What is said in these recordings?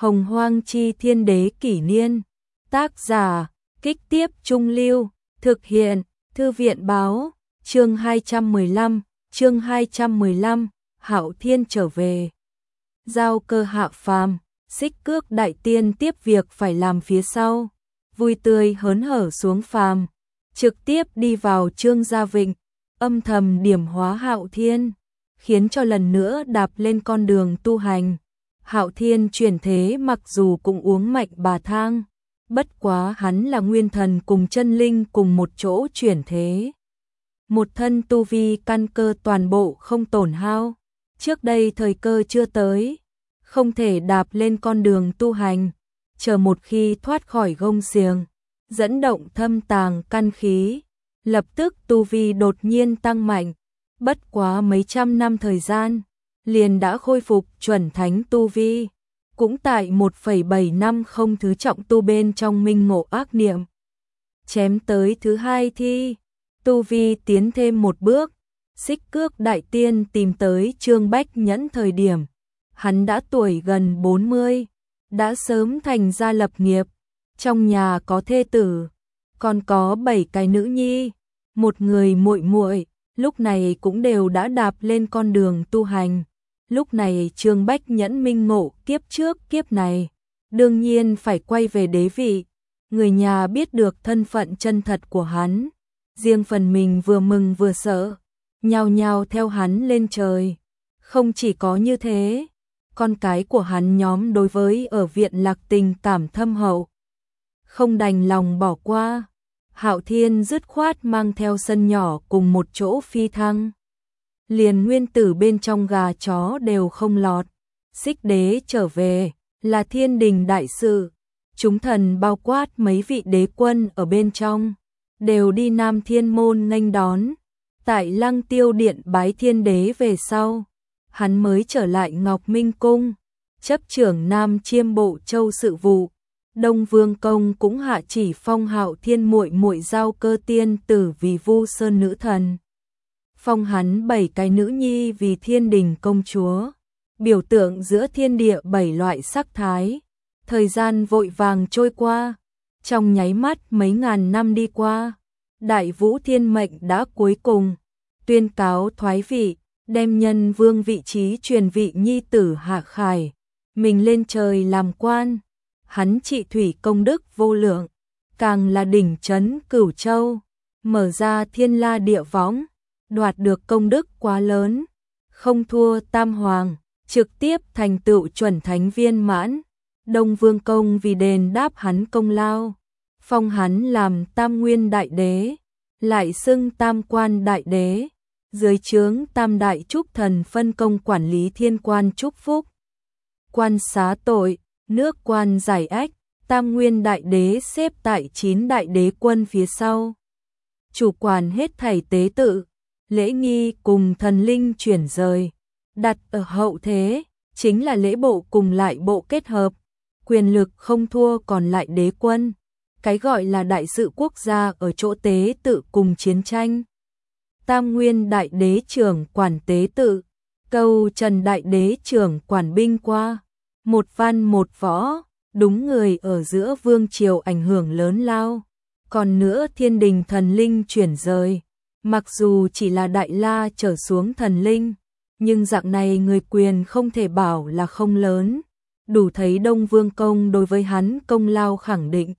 Hồng Hoang Chi Thiên Đế Kỷ Niên. Tác giả, Kích Tiếp Trung Lưu. Thực hiện, Thư viện Báo. Chương 215, Hạo Thiên trở về. Giao Cơ hạ phàm, Xích Cước đại tiên tiếp việc phải làm phía sau, vui tươi hớn hở xuống phàm, trực tiếp đi vào Trương Gia Vịnh, âm thầm điểm hóa Hạo Thiên, khiến cho lần nữa đạp lên con đường tu hành. Hạo Thiên chuyển thế mặc dù cũng uống mạch bà thang, bất quá hắn là nguyên thần cùng chân linh cùng một chỗ chuyển thế. Một thân tu vi căn cơ toàn bộ không tổn hao, trước đây thời cơ chưa tới, không thể đạp lên con đường tu hành, chờ một khi thoát khỏi gông xiềng, dẫn động thâm tàng căn khí, lập tức tu vi đột nhiên tăng mạnh, bất quá mấy trăm năm thời gian, liền đã khôi phục chuẩn thánh tu vi, cũng tại 1,750 thứ trọng tu bên trong minh ngộ ác niệm. Chém tới thứ hai thi, tu vi tiến thêm một bước, Xích Cước đại tiên tìm tới Trương Bách Nhẫn thời điểm, hắn đã tuổi gần 40, đã sớm thành gia lập nghiệp, trong nhà có thê tử, còn có 7 cái nữ nhi, một người muội muội, lúc này cũng đều đã đạp lên con đường tu hành. Lúc này Trương Bách Nhẫn minh ngộ kiếp trước kiếp này, đương nhiên phải quay về đế vị, người nhà biết được thân phận chân thật của hắn, riêng phần mình vừa mừng vừa sợ, nhao nhao theo hắn lên trời. Không chỉ có như thế, con cái của hắn nhóm đối với ở viện Lạc tình cảm thâm hậu, không đành lòng bỏ qua. Hạo Thiên dứt khoát mang theo sân nhỏ cùng một chỗ phi thăng, liền nguyên tử bên trong gà chó đều không lọt. Xích đế trở về là thiên đình đại sự, chúng thần bao quát mấy vị đế quân ở bên trong đều đi Nam Thiên môn nghênh đón. Tại Lăng Tiêu điện bái thiên đế về sau, hắn mới trở lại Ngọc Minh cung, chấp trưởng Nam Chiêm Bộ Châu sự vụ. Đông Vương công cũng hạ chỉ phong Hạo Thiên muội muội Giao Cơ tiên tử vì Vu Sơn nữ thần, phong hắn 7 cái nữ nhi vì Thiên Đình công chúa, biểu tượng giữa thiên địa 7 loại sắc thái. Thời gian vội vàng trôi qua, trong nháy mắt mấy ngàn năm đi qua, Đại Vũ Thiên mệnh đã cuối cùng tuyên cáo thoái vị, đem Nhân Vương vị trí truyền vị nhi tử Hạ Khải, mình lên trời làm quan. Hắn trị thủy công đức vô lượng, càng là đỉnh trấn Cửu Châu, mở ra thiên la địa võng, đoạt được công đức quá lớn, không thua Tam Hoàng, trực tiếp thành tựu chuẩn thánh viên mãn. Đông Vương công vì đền đáp hắn công lao, phong hắn làm Tam Nguyên đại đế, lại xưng Tam Quan đại đế, dưới trướng Tam đại trúc thần phân công quản lý thiên quan chúc phúc, quan xá tội, nước quan giải ách. Tam Nguyên đại đế xếp tại 9 đại đế quân phía sau, chủ quản hết thảy tế tự, lễ nghi cùng thần linh chuyển rời, đặt ở hậu thế, chính là lễ bộ cùng lại bộ kết hợp, quyền lực không thua còn lại đế quân. Cái gọi là đại sự quốc gia ở chỗ tế tự cùng chiến tranh. Tam Nguyên đại đế trưởng quản tế tự, Câu Trần đại đế trưởng quản binh qua, một văn một võ, đúng người ở giữa vương triều ảnh hưởng lớn lao. Còn nữa thiên đình thần linh chuyển rời, mặc dù chỉ là đại la trở xuống thần linh, nhưng dạng này người quyền không thể bảo là không lớn, đủ thấy Đông Vương công đối với hắn công lao khẳng định.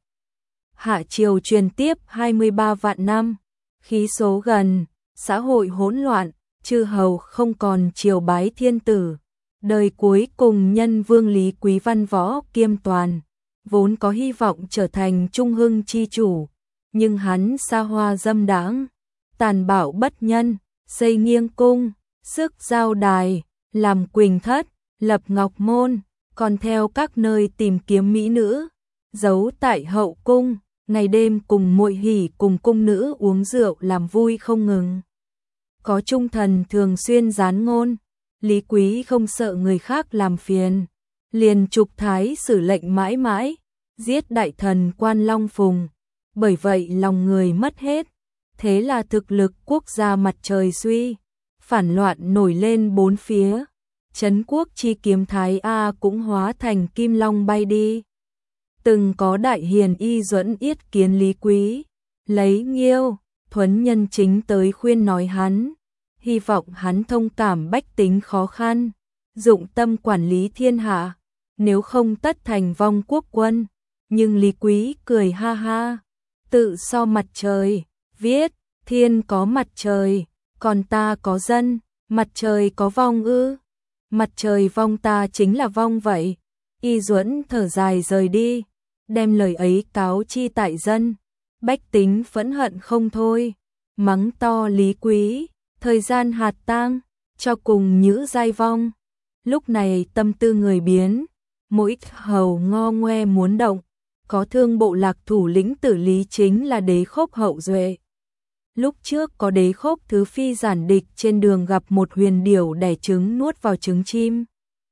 Hạ triều truyền tiếp 23 vạn năm, khí số gần, xã hội hỗn loạn, chư hầu không còn triều bái thiên tử. Đời cuối cùng Nhân Vương Lý Quý văn võ kiêm toàn, vốn có hy vọng trở thành trung hưng chi chủ, nhưng hắn xa hoa dâm đãng, tàn bạo bất nhân, xây nghiêng cung, sức giao đài, làm quỳnh thất, lập ngọc môn, còn theo các nơi tìm kiếm mỹ nữ, giấu tại hậu cung, ngày đêm cùng muội hỉ cùng cung nữ uống rượu làm vui không ngừng. Có trung thần thường xuyên gián ngôn, Lý Quý không sợ người khác làm phiền, liền trục thái xử lệnh mãi mãi, giết đại thần Quan Long Phùng, bởi vậy lòng người mất hết, thế là thực lực quốc gia mặt trời suy, phản loạn nổi lên bốn phía, Trấn quốc chi kiếm thái A cũng hóa thành kim long bay đi. Từng có đại hiền y duẫn yết kiến Lý Quý, lấy Nghiêu, Thuấn nhân chính tới khuyên nói hắn, hy vọng hắn thông cảm bách tính khó khăn, dụng tâm quản lý thiên hạ, nếu không tất thành vong quốc quân. Nhưng Lý Quý cười ha ha, tự so mặt trời, viết, thiên có mặt trời, còn ta có dân, mặt trời có vong ư? Mặt trời vong ta chính là vong vậy. Y Duẫn thở dài rời đi, đem lời ấy cáo chi tại dân. Bách tính phẫn hận không thôi, mắng to Lý Quý, thời gian hạt tang, cho cùng nhữ giai vong. Lúc này tâm tư người biến, mỗi hầu ngo ngoe muốn động, có thương bộ lạc thủ lĩnh Tử Lý chính là Đế Khốc hậu duệ. Lúc trước có Đế Khốc thứ phi giản địch trên đường gặp một huyền điểu đẻ trứng nuốt vào trứng chim,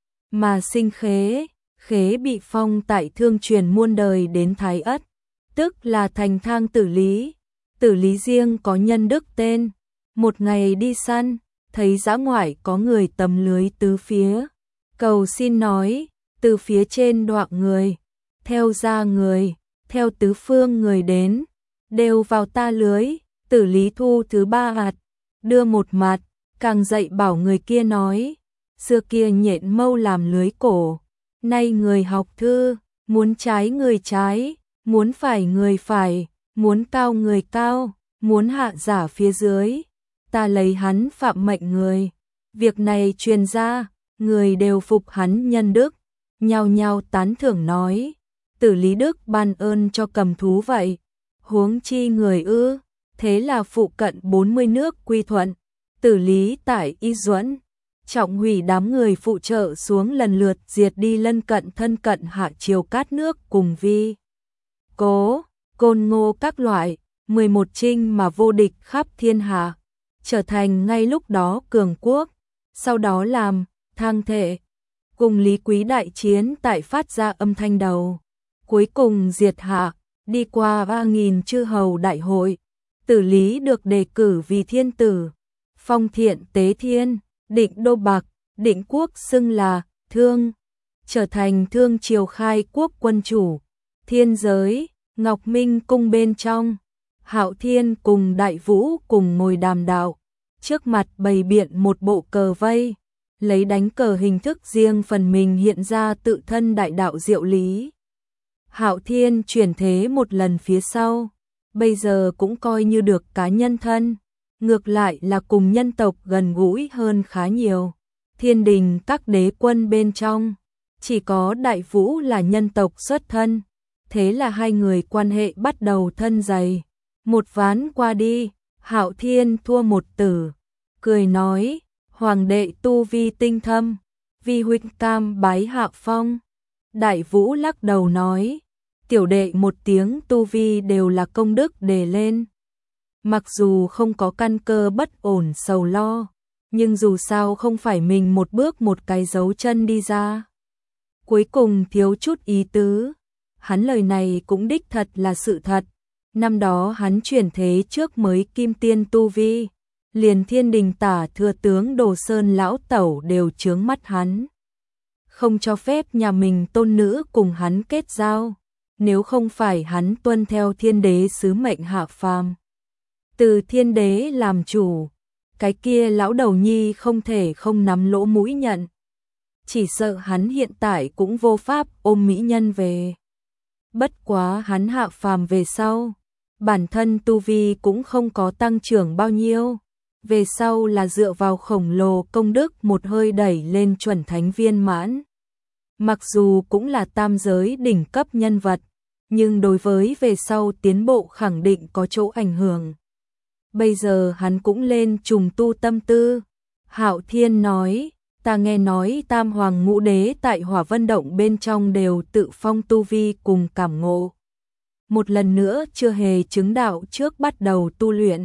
mà sinh Khế, Khế bị phong tại thương truyền muôn đời đến Thái Ất, tức là thành thang Tử Lý. Tử Lý riêng có nhân đức tên, một ngày đi săn, thấy dã ngoại có người tầm lưới tứ phía, cầu xin nói, từ phía trên đoạn người, theo ra người, theo tứ phương người đến, đều vào ta lưới. Tử Lý thu thứ ba hạt, đưa một mặt, càng dạy bảo người kia nói, xưa kia nhện mâu làm lưới cổ, nay người học thư, muốn trái người trái, muốn phải người phải, muốn cao người cao, muốn hạ giả phía dưới, ta lấy hắn phạm mệnh người. Việc này truyền ra, người đều phục hắn nhân đức, nhao nhao tán thưởng nói, Tử Lý đức ban ơn cho cầm thú vậy, huống chi người ư? Thế là phụ cận 40 nước quy thuận, Tử Lý tại Y Duẫn, trọng hủy đám người phụ trợ xuống lần lượt diệt đi lân cận thân cận hạ triều cát nước cùng Vi, Cố, Côn Ngô các loại, 11 trinh mà vô địch khắp thiên hạ, trở thành ngay lúc đó cường quốc, sau đó làm thang thể, cùng Lý Quý đại chiến tại phát ra âm thanh đầu, cuối cùng diệt hạ, đi qua 3.000 chư hầu đại hội. Tử Lý được đề cử vì thiên tử, phong thiện tế thiên, định đô bạc, định quốc xưng là Thương, trở thành Thương triều khai quốc quân chủ. Thiên giới, Ngọc Minh cung bên trong, Hạo Thiên cùng Đại Vũ cùng ngồi đàm đạo, trước mặt bày biện một bộ cờ vây, lấy đánh cờ hình thức riêng phần mình hiện ra tự thân đại đạo diệu lý. Hạo Thiên chuyển thế một lần phía sau, bây giờ cũng coi như được cá nhân thân, ngược lại là cùng nhân tộc gần gũi hơn khá nhiều. Thiên đình các đế quân bên trong, chỉ có Đại Vũ là nhân tộc xuất thân, thế là hai người quan hệ bắt đầu thân dày. Một ván qua đi, Hạo Thiên thua một tử, cười nói, hoàng đệ tu vi tinh thâm, vi huynh cam bái hạ phong. Đại Vũ lắc đầu nói, tiểu đệ một tiếng tu vi đều là công đức đề lên. Mặc dù không có căn cơ bất ổn sầu lo, nhưng dù sao không phải mình một bước một cái dấu chân đi ra. Cuối cùng thiếu chút ý tứ, hắn lời này cũng đích thật là sự thật. Năm đó hắn chuyển thế trước mới kim tiên tu vi, liền thiên đình tả thừa tướng Đồ Sơn lão tẩu đều chướng mắt hắn. Không cho phép nhà mình tôn nữ cùng hắn kết giao, nếu không phải hắn tuân theo thiên đế sứ mệnh hạ phàm. Từ thiên đế làm chủ, cái kia lão đầu nhi không thể không nắm lỗ mũi nhận. Chỉ sợ hắn hiện tại cũng vô pháp ôm mỹ nhân về. Bất quá hắn hạ phàm về sau, bản thân tu vi cũng không có tăng trưởng bao nhiêu. Về sau là dựa vào khổng lồ công đức một hơi đẩy lên chuẩn thánh viên mãn. Mặc dù cũng là tam giới đỉnh cấp nhân vật, nhưng đối với về sau tiến bộ khẳng định có chỗ ảnh hưởng. Bây giờ hắn cũng lên trùng tu tâm tư. Hạo Thiên nói, ta nghe nói tam hoàng ngũ đế tại Hỏa Vân Động bên trong đều tự phong tu vi cùng cảm ngộ. Một lần nữa chưa hề chứng đạo trước bắt đầu tu luyện.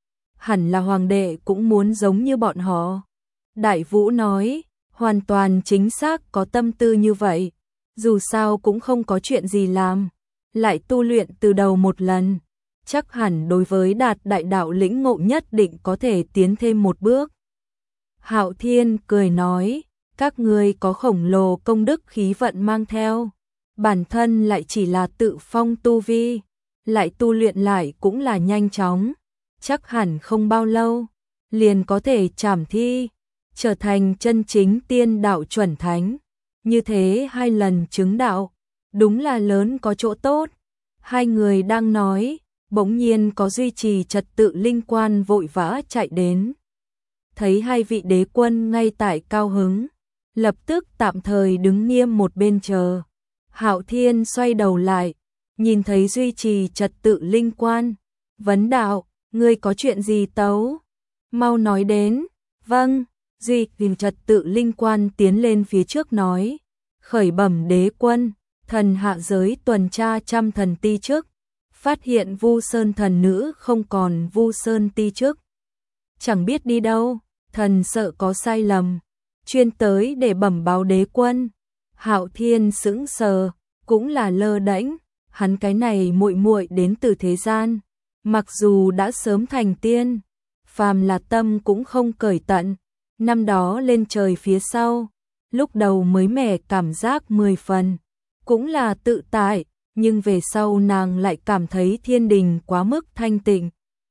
Hẳn là hoàng đệ cũng muốn giống như bọn họ. Đại Vũ nói, hoàn toàn chính xác có tâm tư như vậy. Dù sao cũng không có chuyện gì làm, lại tu luyện từ đầu một lần. Chắc hẳn đối với đạt đại đạo lĩnh ngộ nhất định có thể tiến thêm một bước. Hạo Thiên cười nói, Các ngươi có khổng lồ công đức khí vận mang theo, bản thân lại chỉ là tự phong tu vi, lại tu luyện lại cũng là nhanh chóng, chắc hẳn không bao lâu liền có thể trảm thi, trở thành chân chính tiên đạo chuẩn thánh. Như thế 2 lần chứng đạo, đúng là lớn có chỗ tốt. Hai người đang nói, bỗng nhiên có duy trì trật tự linh quan vội vã chạy đến. Thấy hai vị đế quân ngay tại cao hứng, lập tức tạm thời đứng nghiêm một bên chờ. Hạo Thiên xoay đầu lại, nhìn thấy duy trì trật tự linh quan, vấn đạo, ngươi có chuyện gì tấu? Mau nói đến. Vâng, duy trì trật tự linh quan tiến lên phía trước nói, khởi bẩm đế quân, thần hạ giới tuần tra trăm thần ti chức, phát hiện Vu Sơn thần nữ không còn Vu Sơn ti chức. Chẳng biết đi đâu, thần sợ có sai lầm, chuyên tới để bẩm báo đế quân. Hạo Thiên sững sờ, cũng là lơ đễnh, hắn cái này muội muội đến từ thế gian, mặc dù đã sớm thành tiên, phàm là tâm cũng không cởi tận, năm đó lên trời phía sau, lúc đầu mới mẻ cảm giác 10 phần, cũng là tự tại, nhưng về sau nàng lại cảm thấy thiên đình quá mức thanh tịnh.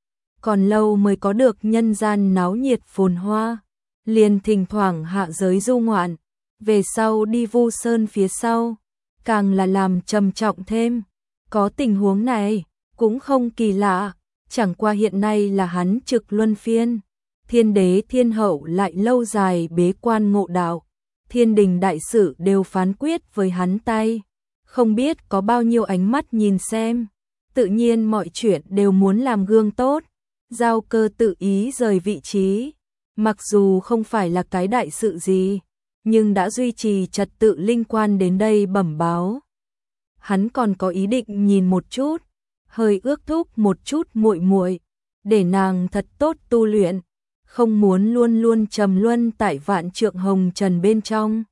Còn lâu mới có được nhân gian náo nhiệt phồn hoa, liền thỉnh thoảng hạ giới du ngoạn, về sau đi Vu Sơn phía sau, càng là làm trầm trọng thêm. Có tình huống này, cũng không kỳ lạ, chẳng qua hiện nay là hắn trực luân phiên. Thiên đế thiên hậu lại lâu dài bế quan ngộ đạo, thiên đình đại sự đều phán quyết với hắn tay, không biết có bao nhiêu ánh mắt nhìn xem, tự nhiên mọi chuyện đều muốn làm gương tốt. Giao Cơ tự ý rời vị trí, mặc dù không phải là cái đại sự gì, nhưng đã duy trì trật tự linh quan đến đây bẩm báo. Hắn còn có ý định nhìn một chút, hơi ước thúc một chút muội muội, để nàng thật tốt tu luyện, không muốn luôn luôn trầm luân tại vạn trượng hồng trần bên trong.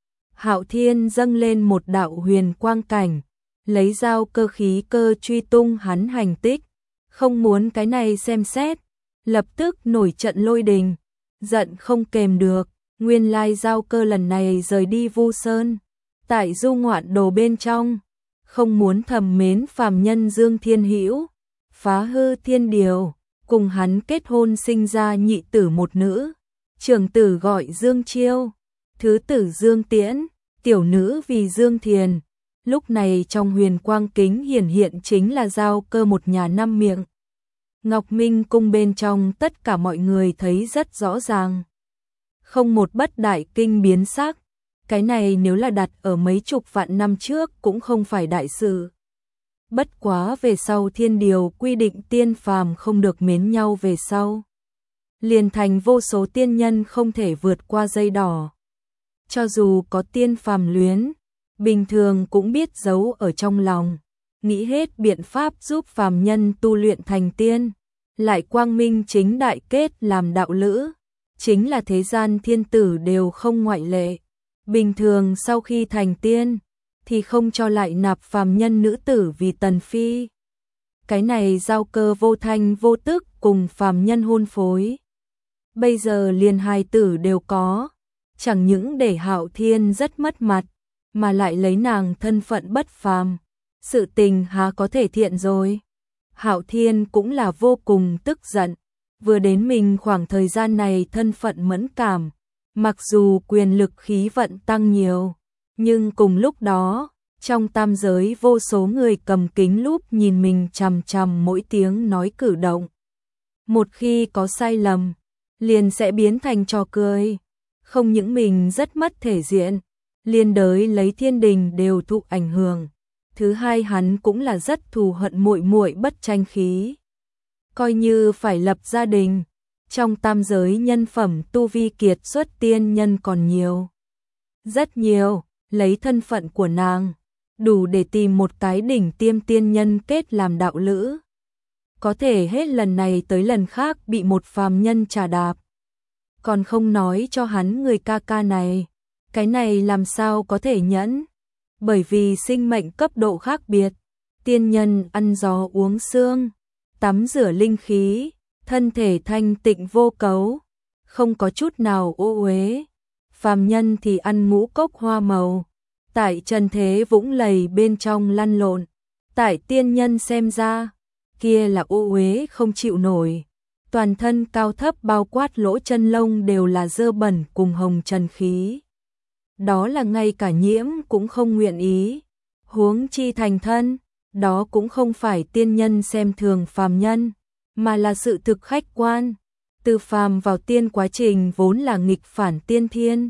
Hạo Thiên dâng lên một đạo huyền quang cảnh, lấy Giao Cơ khí cơ truy tung hắn hành tích, không muốn cái này xem xét, lập tức nổi trận lôi đình, giận không kềm được. Nguyên lai Giao Cơ lần này rời đi Vu Sơn, tại du ngoạn đồ bên trong, không muốn thầm mến phàm nhân Dương Thiên Hữu, phá hư thiên điều, cùng hắn kết hôn sinh ra nhị tử một nữ, trưởng tử gọi Dương Chiêu, thứ tử Dương Tiễn, tiểu nữ vì Dương Thiền. Lúc này trong huyền quang kính hiển hiện chính là Giao Cơ một nhà 5 miệng. Ngọc Minh cung bên trong tất cả mọi người thấy rất rõ ràng, không một bất đại kinh biến sắc. Cái này nếu là đặt ở mấy chục vạn năm trước cũng không phải đại sự. Bất quá về sau thiên điều quy định tiên phàm không được mến nhau về sau, liền thành vô số tiên nhân không thể vượt qua dây đỏ. Cho dù có tiên phàm luyến, bình thường cũng biết giấu ở trong lòng, nghĩ hết biện pháp giúp phàm nhân tu luyện thành tiên, lại quang minh chính đại kết làm đạo lữ, chính là thế gian thiên tử đều không ngoại lệ. Bình thường sau khi thành tiên, thì không cho lại nạp phàm nhân nữ tử vì tần phi. Cái này Giao Cơ vô thanh vô tức cùng phàm nhân hôn phối. Bây giờ liền hài tử đều có, chẳng những để Hạo Thiên rất mất mặt, mà lại lấy nàng thân phận bất phàm, sự tình há có thể thiện rồi. Hạo Thiên cũng là vô cùng tức giận, vừa đến mình khoảng thời gian này thân phận mẫn cảm, mặc dù quyền lực khí vận tăng nhiều, nhưng cùng lúc đó, trong tam giới vô số người cầm kính lúp nhìn mình chằm chằm mỗi tiếng nói cử động. Một khi có sai lầm, liền sẽ biến thành trò cười, không những mình rất mất thể diện, liên đới lấy thiên đình đều thụ ảnh hưởng. Thứ hai hắn cũng là rất thù hận muội muội bất tranh khí. Coi như phải lập gia đình, trong tam giới nhân phẩm tu vi kiệt xuất tiên nhân còn nhiều. Rất nhiều, lấy thân phận của nàng, đủ để tìm một cái đỉnh tiêm tiên nhân kết làm đạo lữ. Có thể hết lần này tới lần khác bị một phàm nhân trà đạp. Còn không nói cho hắn người ca ca này, cái này làm sao có thể nhẫn. Bởi vì sinh mệnh cấp độ khác biệt, tiên nhân ăn gió uống sương, tắm rửa linh khí, thân thể thanh tịnh vô cấu, không có chút nào ô uế. phàm nhân thì ăn ngũ cốc hoa màu, tại trần thế vũng lầy bên trong lăn lộn, tại tiên nhân xem ra, kia là ô uế không chịu nổi, toàn thân cao thấp bao quát lỗ chân lông đều là dơ bẩn cùng hồng trần khí. Đó là ngay cả nhiễm cũng không nguyện ý, huống chi thành thân, đó cũng không phải tiên nhân xem thường phàm nhân, mà là sự thực khách quan. Từ phàm vào tiên quá trình vốn là nghịch phản tiên thiên.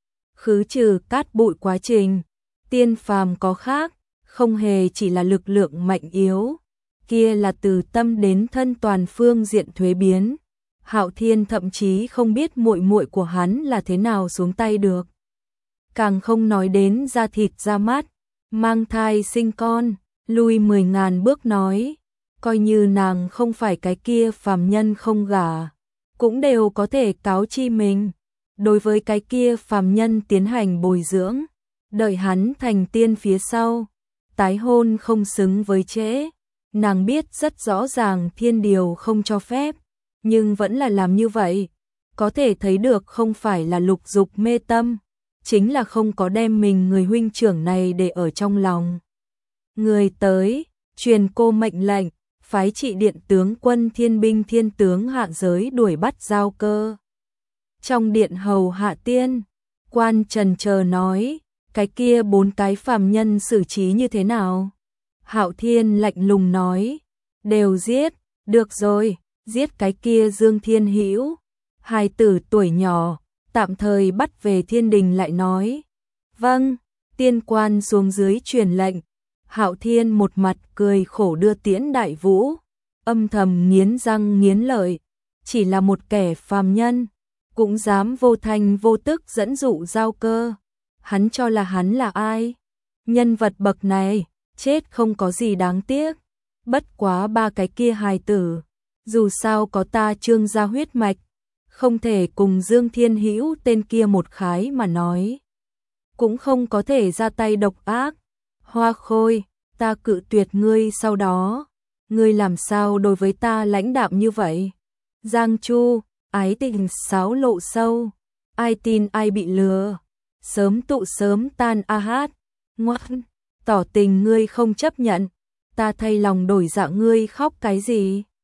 Khứ trừ cát bụi quá trình, tiên phàm có khác, không hề chỉ là lực lượng mạnh yếu, kia là từ tâm đến thân toàn phương diện thuế biến. Hạo Thiên thậm chí không biết muội muội của hắn là thế nào xuống tay được. Càng không nói đến da thịt da mắt, mang thai sinh con, lui 10.000 bước nói, coi như nàng không phải cái kia phàm nhân không gả, cũng đều có thể cáo chi mình. Đối với cái kia phàm nhân tiến hành bồi dưỡng, đợi hắn thành tiên phía sau, tái hôn không xứng với trễ. Nàng biết rất rõ ràng thiên điều không cho phép, nhưng vẫn là làm như vậy. Có thể thấy được không phải là lục dục mê tâm, chính là không có đem mình người huynh trưởng này để ở trong lòng. Người tới, truyền cô mệnh lệnh, phái trị điện tướng quân thiên binh thiên tướng hạ giới đuổi bắt Giao Cơ. Trong điện hầu hạ tiên, quan trần chờ nói, cái kia 4 cái phàm nhân xử trí như thế nào? Hạo Thiên lạnh lùng nói, đều giết, được rồi, giết cái kia Dương Thiên Hữu, hài tử tuổi nhỏ, tạm thời bắt về thiên đình lại nói. Vâng, tiên quan xuống dưới truyền lệnh. Hạo Thiên một mặt cười khổ đưa tiễn Đại Vũ, âm thầm nghiến răng nghiến lợi, chỉ là một kẻ phàm nhân, cũng dám vô thanh vô tức dẫn dụ Giao Cơ. Hắn cho là hắn là ai? Nhân vật bậc này, chết không có gì đáng tiếc. Bất quá 3 cái kia hài tử, dù sao có ta Trương gia huyết mạch, không thể cùng Dương Thiên Hữu tên kia một khái mà nói. Cũng không có thể ra tay độc ác. Hoa Khôi, ta cự tuyệt ngươi sau đó. Ngươi làm sao đối với ta lãnh đạm như vậy? Giang Chu, ái tình xáo lộ sâu. Ai tin ai bị lừa. Sớm tụ sớm tan a hát. Ngoan, tỏ tình ngươi không chấp nhận. Ta thay lòng đổi dạ ngươi khóc cái gì?